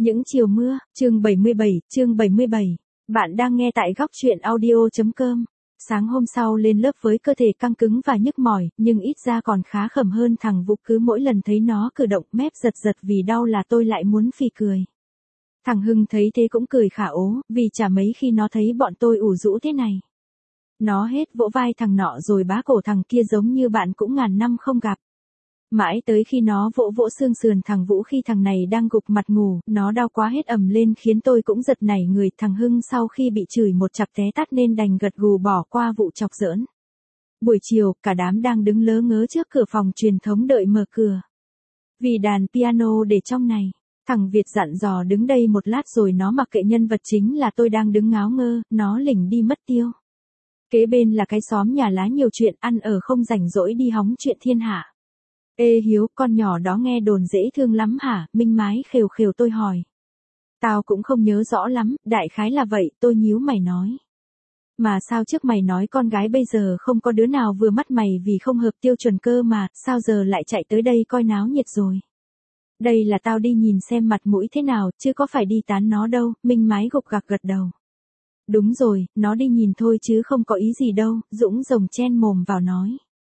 Những chiều mưa, chương 77. Bạn đang nghe tại góc truyện audio.com. Sáng hôm sau lên lớp với cơ thể căng cứng và nhức mỏi, nhưng ít ra còn khá khẩm hơn thằng Vũ, cứ mỗi lần thấy nó cử động mép giật giật vì đau là tôi lại muốn phì cười. Thằng Hưng thấy thế cũng cười khả ố, vì chả mấy khi nó thấy bọn tôi ủ rũ thế này. Nó hết vỗ vai thằng nọ rồi bá cổ thằng kia giống như bạn cũng ngàn năm không gặp. Mãi tới khi nó vỗ vỗ xương sườn thằng Vũ khi thằng này đang gục mặt ngủ, nó đau quá hết ầm lên khiến tôi cũng giật nảy người. Thằng Hưng sau khi bị chửi một chặp té tát nên đành gật gù bỏ qua vụ chọc giỡn. Buổi chiều, cả đám đang đứng lớ ngớ trước cửa phòng truyền thống đợi mở cửa. Vì đàn piano để trong này, thằng Việt dặn dò đứng đây một lát rồi nó mặc kệ nhân vật chính là tôi đang đứng ngáo ngơ, nó lỉnh đi mất tiêu. Kế bên là cái xóm nhà lá nhiều chuyện ăn ở không rảnh rỗi đi hóng chuyện thiên hạ. Ê Hiếu, con nhỏ đó nghe đồn dễ thương lắm hả? Minh Mái khều khều tôi hỏi. Tao cũng không nhớ rõ lắm, đại khái là vậy, tôi nhíu mày nói. Mà sao trước mày nói con gái bây giờ không có đứa nào vừa mắt mày vì không hợp tiêu chuẩn cơ mà, sao giờ lại chạy tới đây coi náo nhiệt rồi? Đây là tao đi nhìn xem mặt mũi thế nào, chứ có phải đi tán nó đâu, Minh Mái gục gặc gật đầu. Đúng rồi, nó đi nhìn thôi chứ không có ý gì đâu, Dũng rồng chen mồm vào nói.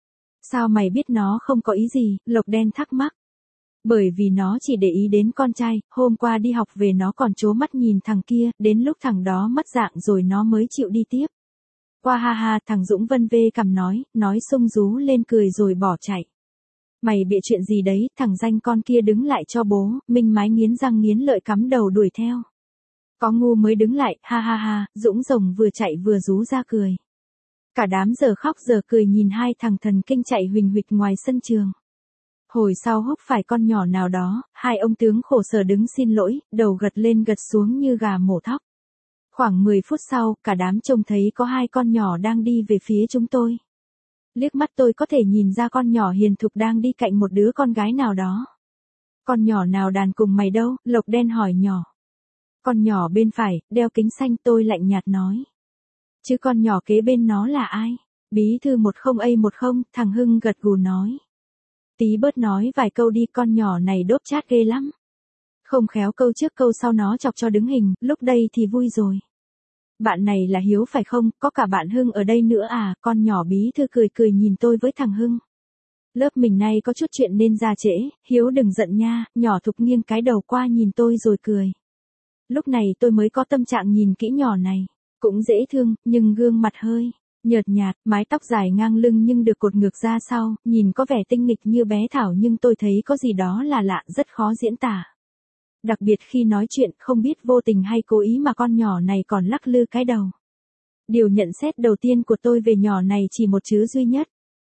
Sao mày biết nó không có ý gì, Lộc Đen thắc mắc. Bởi vì nó chỉ để ý đến con trai, hôm qua đi học về nó còn trố mắt nhìn thằng kia, đến lúc thằng đó mất dạng rồi nó mới chịu đi tiếp. Qua ha ha, thằng Dũng vân vê cằm nói sung rú lên cười rồi bỏ chạy. Mày bịa chuyện gì đấy, thằng danh con kia đứng lại cho bố, Minh Mái nghiến răng nghiến lợi cắm đầu đuổi theo. Có ngu mới đứng lại, ha ha ha, Dũng rồng vừa chạy vừa rú ra cười. Cả đám giờ khóc giờ cười nhìn hai thằng thần kinh chạy huỳnh huỵch ngoài sân trường. Hồi sau húc phải con nhỏ nào đó, hai ông tướng khổ sở đứng xin lỗi, đầu gật lên gật xuống như gà mổ thóc. Khoảng 10 phút sau, cả đám trông thấy có hai con nhỏ đang đi về phía chúng tôi. Liếc mắt tôi có thể nhìn ra con nhỏ hiền thục đang đi cạnh một đứa con gái nào đó. Con nhỏ nào đàn cùng mày đâu, Lộc Đen hỏi nhỏ. Con nhỏ bên phải, đeo kính xanh, tôi lạnh nhạt nói. Chứ con nhỏ kế bên nó là ai? Bí thư 10A10, thằng Hưng gật gù nói. Tí bớt nói vài câu đi, con nhỏ này đốp chát ghê lắm. Không khéo câu trước câu sau nó chọc cho đứng hình, lúc đây thì vui rồi. Bạn này là Hiếu phải không, có cả bạn Hưng ở đây nữa à, con nhỏ bí thư cười cười nhìn tôi với thằng Hưng. Lớp mình nay có chút chuyện nên ra trễ, Hiếu đừng giận nha, nhỏ Thục nghiêng cái đầu qua nhìn tôi rồi cười. Lúc này tôi mới có tâm trạng nhìn kỹ nhỏ này. Cũng dễ thương, nhưng gương mặt hơi nhợt nhạt, mái tóc dài ngang lưng nhưng được cột ngược ra sau, nhìn có vẻ tinh nghịch như bé Thảo nhưng tôi thấy có gì đó là lạ, rất khó diễn tả. Đặc biệt khi nói chuyện, không biết vô tình hay cố ý mà con nhỏ này còn lắc lư cái đầu. Điều nhận xét đầu tiên của tôi về nhỏ này chỉ một chữ duy nhất.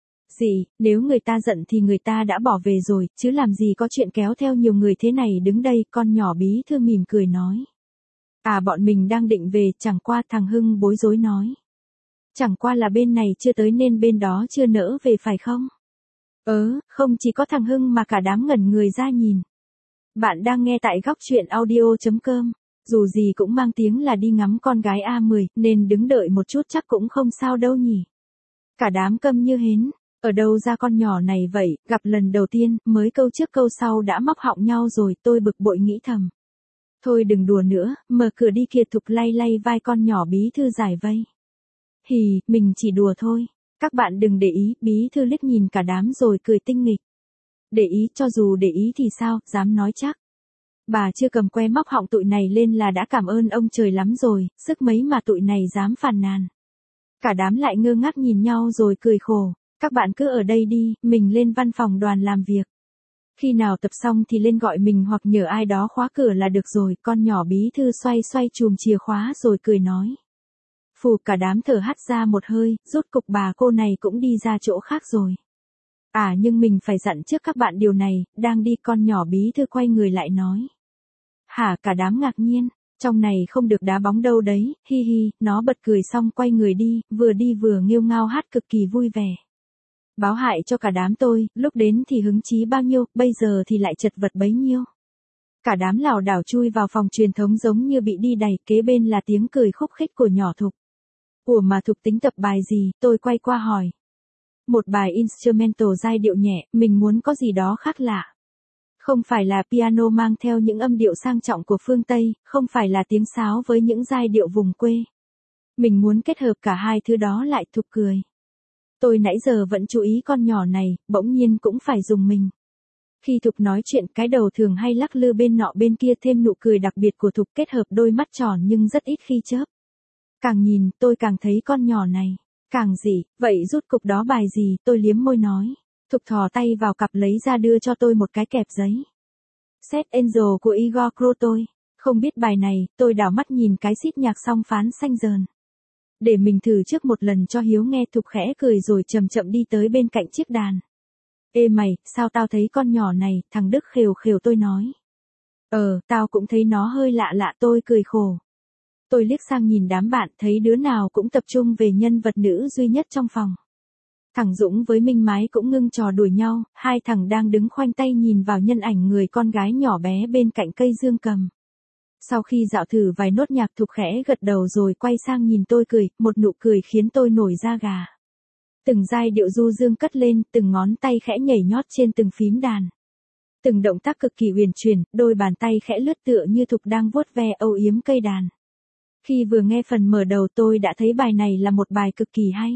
Gì, nếu người ta giận thì người ta đã bỏ về rồi, chứ làm gì có chuyện kéo theo nhiều người thế này đứng đây, con nhỏ bí thư mỉm cười nói. À bọn mình đang định về, chẳng qua, thằng Hưng bối rối nói. Chẳng qua là bên này chưa tới nên bên đó chưa nỡ về phải không? Không chỉ có thằng Hưng mà cả đám ngẩn người ra nhìn. Bạn đang nghe tại góc truyện audio.com. Dù gì cũng mang tiếng là đi ngắm con gái A10 nên đứng đợi một chút chắc cũng không sao đâu nhỉ. Cả đám câm như hến. Ở đâu ra con nhỏ này vậy, gặp lần đầu tiên, mới câu trước câu sau đã móc họng nhau rồi, tôi bực bội nghĩ thầm. Thôi đừng đùa nữa, mở cửa đi kìa, Thục lay lay vai con nhỏ bí thư giải vây. Hì, mình chỉ đùa thôi. Các bạn đừng để ý, bí thư liếc nhìn cả đám rồi cười tinh nghịch. Để ý, cho dù để ý thì sao, dám nói chắc. Bà chưa cầm que móc họng tụi này lên là đã cảm ơn ông trời lắm rồi, sức mấy mà tụi này dám phàn nàn. Cả đám lại ngơ ngác nhìn nhau rồi cười khổ. Các bạn cứ ở đây đi, mình lên văn phòng đoàn làm việc. Khi nào tập xong thì lên gọi mình hoặc nhờ ai đó khóa cửa là được rồi, con nhỏ bí thư xoay xoay chùm chìa khóa rồi cười nói. Phù, cả đám thở hắt ra một hơi, rốt cục bà cô này cũng đi ra chỗ khác rồi. À nhưng mình phải dặn trước các bạn điều này, đang đi, con nhỏ bí thư quay người lại nói. Hả, cả đám ngạc nhiên, trong này không được đá bóng đâu đấy, hi hi, nó bật cười xong quay người đi vừa nghêu ngao hát cực kỳ vui vẻ. Báo hại cho cả đám tôi, lúc đến thì hứng chí bao nhiêu, bây giờ thì lại chật vật bấy nhiêu. Cả đám lảo đảo chui vào phòng truyền thống giống như bị đi đày, kế bên là tiếng cười khúc khích của nhỏ Thục. Ủa mà Thục tính tập bài gì, tôi quay qua hỏi. Một bài instrumental giai điệu nhẹ, mình muốn có gì đó khác lạ. Không phải là piano mang theo những âm điệu sang trọng của phương Tây, không phải là tiếng sáo với những giai điệu vùng quê. Mình muốn kết hợp cả hai thứ đó lại. Thục cười. Tôi nãy giờ vẫn chú ý con nhỏ này, bỗng nhiên cũng phải dùng mình. Khi Thục nói chuyện, cái đầu thường hay lắc lư bên nọ bên kia, thêm nụ cười đặc biệt của Thục kết hợp đôi mắt tròn nhưng rất ít khi chớp. Càng nhìn, tôi càng thấy con nhỏ này. Càng dị, vậy rút cục đó bài gì, tôi liếm môi nói. Thục thò tay vào cặp lấy ra đưa cho tôi một cái kẹp giấy. Set Angel của Igor Krutoy. Không biết bài này, tôi đảo mắt nhìn cái sheet nhạc xong phán xanh dờn. Để mình thử trước một lần cho Hiếu nghe. Thục khẽ cười rồi chậm chậm đi tới bên cạnh chiếc đàn. Ê mày, sao tao thấy con nhỏ này, thằng Đức khều khều, tôi nói. Tao cũng thấy nó hơi lạ lạ, tôi cười khổ. Tôi liếc sang nhìn đám bạn, thấy đứa nào cũng tập trung về nhân vật nữ duy nhất trong phòng. Thằng Dũng với Minh Mái cũng ngưng trò đuổi nhau, hai thằng đang đứng khoanh tay nhìn vào nhân ảnh người con gái nhỏ bé bên cạnh cây dương cầm. Sau khi dạo thử vài nốt nhạc, Thục khẽ gật đầu rồi quay sang nhìn tôi cười, một nụ cười khiến tôi nổi da gà. Từng giai điệu du dương cất lên, từng ngón tay khẽ nhảy nhót trên từng phím đàn. Từng động tác cực kỳ huyền chuyển, đôi bàn tay khẽ lướt tựa như Thục đang vuốt ve âu yếm cây đàn. Khi vừa nghe phần mở đầu tôi đã thấy bài này là một bài cực kỳ hay.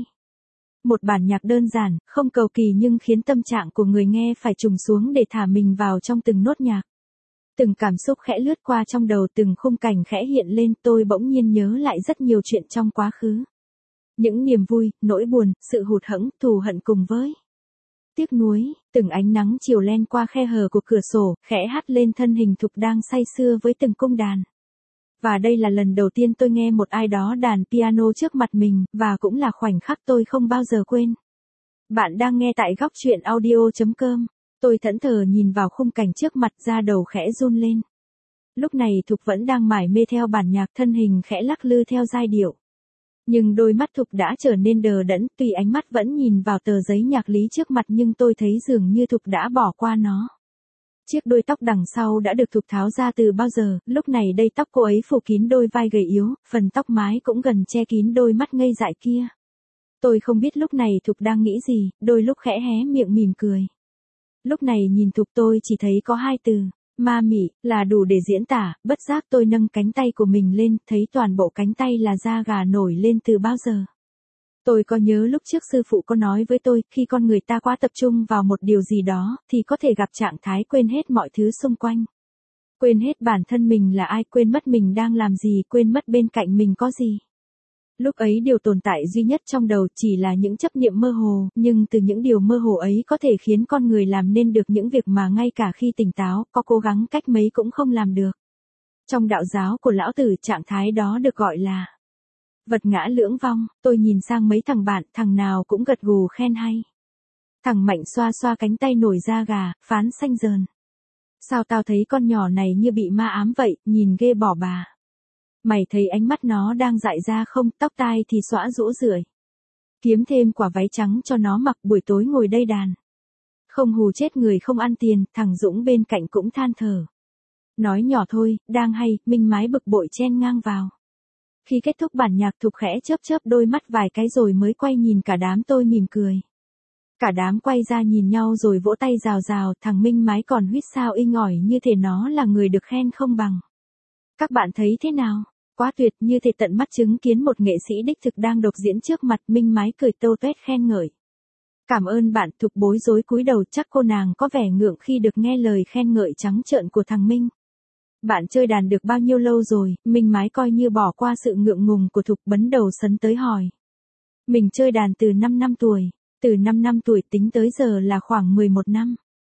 Một bản nhạc đơn giản, không cầu kỳ nhưng khiến tâm trạng của người nghe phải trùng xuống để thả mình vào trong từng nốt nhạc. Từng cảm xúc khẽ lướt qua trong đầu, từng khung cảnh khẽ hiện lên, tôi bỗng nhiên nhớ lại rất nhiều chuyện trong quá khứ. Những niềm vui, nỗi buồn, sự hụt hẫng, thù hận cùng với tiếc nuối. Từng ánh nắng chiều len qua khe hở của cửa sổ, khẽ hắt lên thân hình Thục đang say sưa với từng cung đàn. Và đây là lần đầu tiên tôi nghe một ai đó đàn piano trước mặt mình, và cũng là khoảnh khắc tôi không bao giờ quên. Bạn đang nghe tại góc truyện audio.com. Tôi thẫn thờ nhìn vào khung cảnh trước mặt, da đầu khẽ run lên. Lúc này Thục vẫn đang mải mê theo bản nhạc, thân hình khẽ lắc lư theo giai điệu. Nhưng đôi mắt Thục đã trở nên đờ đẫn, tuy ánh mắt vẫn nhìn vào tờ giấy nhạc lý trước mặt nhưng tôi thấy dường như Thục đã bỏ qua nó. Chiếc đuôi tóc đằng sau đã được Thục tháo ra từ bao giờ, lúc này đây tóc cô ấy phủ kín đôi vai gầy yếu, phần tóc mái cũng gần che kín đôi mắt ngây dại kia. Tôi không biết lúc này Thục đang nghĩ gì, đôi lúc khẽ hé miệng mỉm cười. Lúc này nhìn Thục tôi chỉ thấy có hai từ, ma mị, là đủ để diễn tả. Bất giác tôi nâng cánh tay của mình lên, thấy toàn bộ cánh tay là da gà nổi lên từ bao giờ. Tôi có nhớ lúc trước sư phụ có nói với tôi, khi con người ta quá tập trung vào một điều gì đó, thì có thể gặp trạng thái quên hết mọi thứ xung quanh. Quên hết bản thân mình là ai, quên mất mình đang làm gì, quên mất bên cạnh mình có gì. Lúc ấy điều tồn tại duy nhất trong đầu chỉ là những chấp niệm mơ hồ, nhưng từ những điều mơ hồ ấy có thể khiến con người làm nên được những việc mà ngay cả khi tỉnh táo, có cố gắng cách mấy cũng không làm được. Trong đạo giáo của lão tử, trạng thái đó được gọi là vật ngã lưỡng vong. Tôi nhìn sang mấy thằng bạn, thằng nào cũng gật gù khen hay. Thằng Mạnh xoa xoa cánh tay nổi da gà, phán xanh dờn. Sao tao thấy con nhỏ này như bị ma ám vậy, nhìn ghê bỏ bà. Mày thấy ánh mắt nó đang dại ra không, tóc tai thì xõa rũ rượi. Kiếm thêm quả váy trắng cho nó mặc, buổi tối ngồi đây đàn. Không hù chết người không ăn tiền. Thằng Dũng bên cạnh cũng than thở. Nói nhỏ thôi, đang hay. Minh Mái bực bội chen ngang vào. Khi kết thúc bản nhạc, Thục khẽ chớp chớp đôi mắt vài cái rồi mới quay nhìn cả đám, tôi mỉm cười. Cả đám quay ra nhìn nhau rồi vỗ tay rào rào, thằng Minh Mái còn huýt sao inh ỏi như thể nó là người được khen không bằng. Các bạn thấy thế nào? Quá tuyệt, như thể tận mắt chứng kiến một nghệ sĩ đích thực đang độc diễn trước mặt. Minh Mái cười tô toét khen ngợi. Cảm ơn bạn. Thục bối rối cúi đầu, chắc cô nàng có vẻ ngượng khi được nghe lời khen ngợi trắng trợn của thằng Minh. Bạn chơi đàn được bao nhiêu lâu rồi? Minh Mái coi như bỏ qua sự ngượng ngùng của Thục, bấn đầu sấn tới hỏi. Mình chơi đàn từ 5 năm tuổi. Từ 5 năm tuổi tính tới giờ là khoảng 11 năm.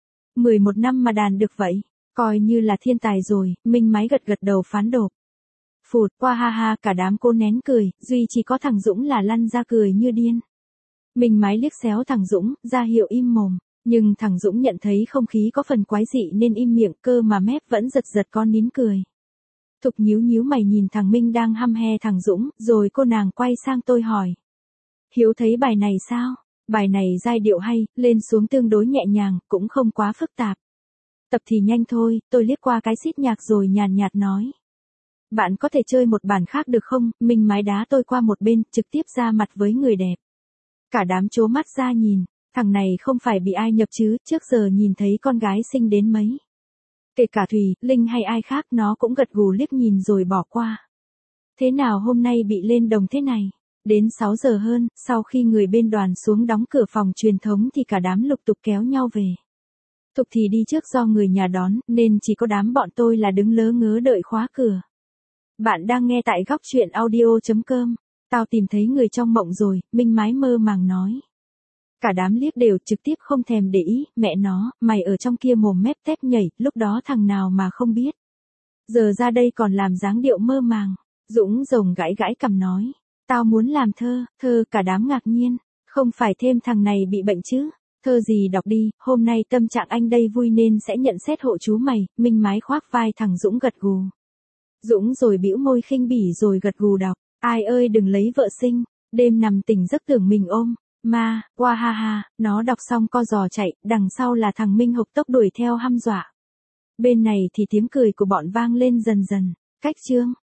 11 năm mà đàn được vậy, coi như là thiên tài rồi. Minh Mái gật gật đầu phán độp. Phụt qua, ha ha, cả đám cô nén cười, duy chỉ có thằng Dũng là lăn ra cười như điên. Minh Mái liếc xéo thằng Dũng, ra hiệu im mồm. Nhưng thằng Dũng nhận thấy không khí có phần quái dị nên im miệng, cơ mà mép vẫn giật giật con nín cười. Thục nhíu nhíu mày nhìn thằng Minh đang hăm he thằng Dũng, rồi cô nàng quay sang tôi hỏi. Hiếu thấy bài này sao? Bài này giai điệu hay, lên xuống tương đối nhẹ nhàng, cũng không quá phức tạp. Tập thì nhanh thôi. Tôi liếc qua cái sheet nhạc rồi nhàn nhạt nói. Bạn có thể chơi một bản khác được không? Minh Mái đá tôi qua một bên, trực tiếp ra mặt với người đẹp. Cả đám trố mắt ra nhìn. Thằng này không phải bị ai nhập chứ, trước giờ nhìn thấy con gái xinh đến mấy. Kể cả Thùy, Linh hay ai khác nó cũng gật gù liếc nhìn rồi bỏ qua. Thế nào hôm nay bị lên đồng thế này? Đến 6 giờ hơn, sau khi người bên đoàn xuống đóng cửa phòng truyền thống thì cả đám lục tục kéo nhau về. Thục thì đi trước do người nhà đón, nên chỉ có đám bọn tôi là đứng lớ ngớ đợi khóa cửa. Bạn đang nghe tại góc truyện audio.com. Tao tìm thấy người trong mộng rồi, Minh Mái mơ màng nói. Cả đám liếc đều trực tiếp không thèm để ý, mẹ nó, mày ở trong kia mồm mép tép nhảy, lúc đó thằng nào mà không biết. Giờ ra đây còn làm dáng điệu mơ màng. Dũng rồng gãi gãi cằm nói. Tao muốn làm thơ, cả đám ngạc nhiên. Không phải thêm thằng này bị bệnh chứ. Thơ gì đọc đi, hôm nay tâm trạng anh đây vui nên sẽ nhận xét hộ chú mày. Minh Mái khoác vai thằng Dũng gật gù. Dũng rồi bĩu môi khinh bỉ rồi gật gù đọc. Ai ơi đừng lấy vợ sinh. Đêm nằm tỉnh giấc tưởng mình ôm. Ma, qua ha ha, nó đọc xong co giò chạy, đằng sau là thằng Minh hộc tốc đuổi theo hăm dọa. Bên này thì tiếng cười của bọn vang lên dần dần. Cách chương.